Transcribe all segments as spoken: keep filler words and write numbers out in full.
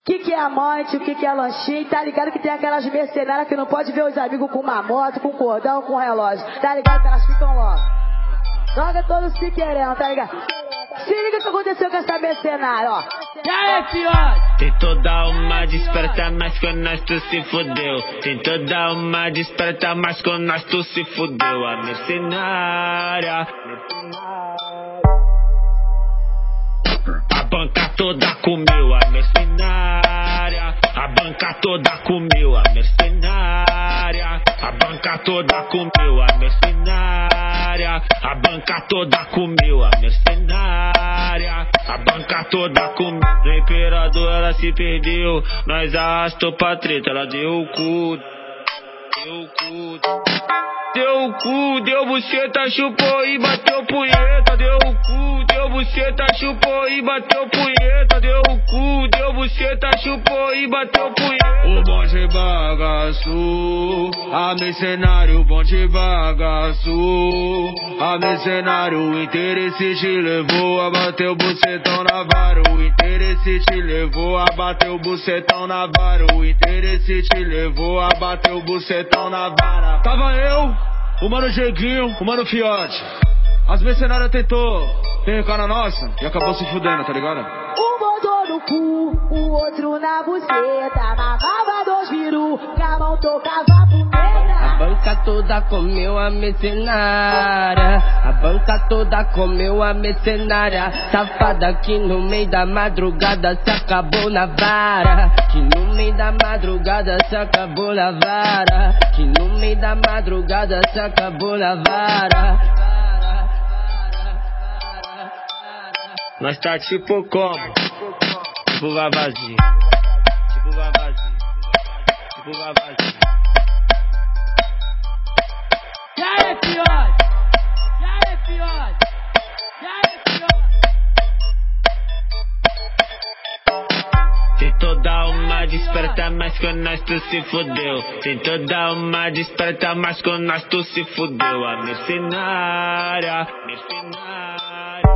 que que é amante, o que que é lanchinho, tá ligado que tem aquelas mercenárias que não pode ver os amigos com uma moto, com cordão, com relógio, tá ligado que elas ficam logo. Joga todos se querendo, tá ligado? Se liga o que aconteceu com essa mercenária, ó. E aí, fiote? Tentou dar uma desperta, mas com nós tu se fudeu. Tentou dar uma desperta, mas com nós tu se fudeu. A mercenária, a banca toda comeu. A mercenária, a banca toda comeu. A mercenária, a banca toda comeu. A mercenária, a banca toda comeu. A mercenária, a banca toda comeu. No imperador ela se perdeu, nós arrastou pra treta. Ela deu o cu, deu o cu, deu o cu, deu buceta, chupou e bateu punheta. Deu o cu, deu buceta, chupou e bateu punheta. Deu o cu, deu buceta, chupou e bateu punheta. O bonde bagaço, a mercenário, o bonde bagaço, a mercenário, o interesse te levou a bater o bucetão na vara. O interesse te levou a bater o bucetão na vara. O interesse te levou a bater o bucetão na vara. Tava eu, o mano Jeguinho, o mano Fiote. As mercenárias tentou percar na nossa e acabou se fudendo, tá ligado? Um botou no cu, o outro na buceta, mamava dois viru, com a mão tocava punheta. A banca toda comeu a mercenária, a banca toda comeu a mercenária. Safada que no meio da madrugada se acabou na vara. Que no meio da madrugada se acabou na vara. Que no meio da madrugada se acabou na vara. Nós tá tipo como? Tipo vavazinho, tipo vavazinho, tipo vavazinho. E aí, fiote? E aí, fiote? E aí, fiote? Tentou dar uma desperta, mas com nós tu se fudeu. Tentou dar uma desperta, mas com nós tu se fudeu. A mercenária, mercenária,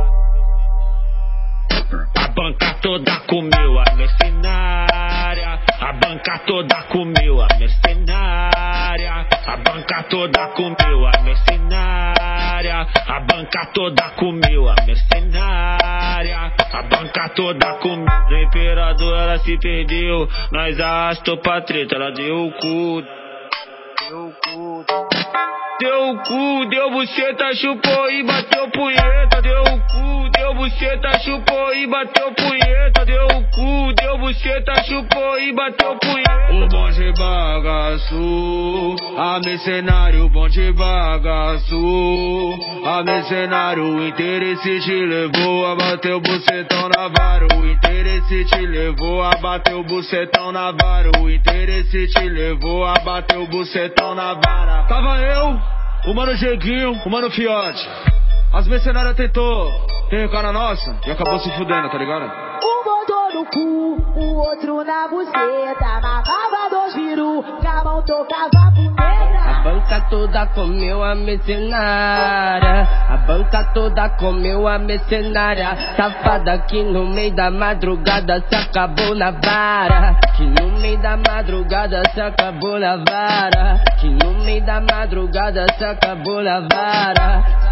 a banca toda comeu. A mercenária, a banca toda comeu. A mercenária, a banca toda comeu. A mercenária, a banca toda comeu. A mercenária, a banca toda comeu. No imperador ela se perdeu, nós arrastou pra treta. Ela deu o cu, deu o cu, deu o cu, deu buceta, chupou e bateu punheta. Deu o cu, deu buceta, chupou e bateu punheta. Deu o cu, deu buceta, chupou e bateu punheta. O bonde bagaço, a mercenário, o bonde bagaço, a mercenário, o interesse te levou a bater o bucetão na vara. O interesse te levou a bater o bucetão na vara. O interesse te levou a bater o bucetão na vara. Tava eu, o mano Jeguinho, o mano Fiote. As mercenárias tentou percar na nossa e acabou se fudendo, tá ligado? Um botou no cu, o outro na buceta, mamava dois viru, com a mão tocava punheta. A banca toda comeu a mercenária, a banca toda comeu a mercenária. Safada que no meio da madrugada se acabou na vara. Que no meio da madrugada se acabou na vara. Que no meio da madrugada se acabou na vara.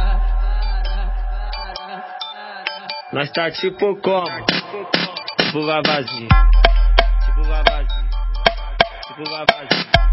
Nós tá tipo como? Tipo vavazinho, tipo vavazinho, tipo vavazinho.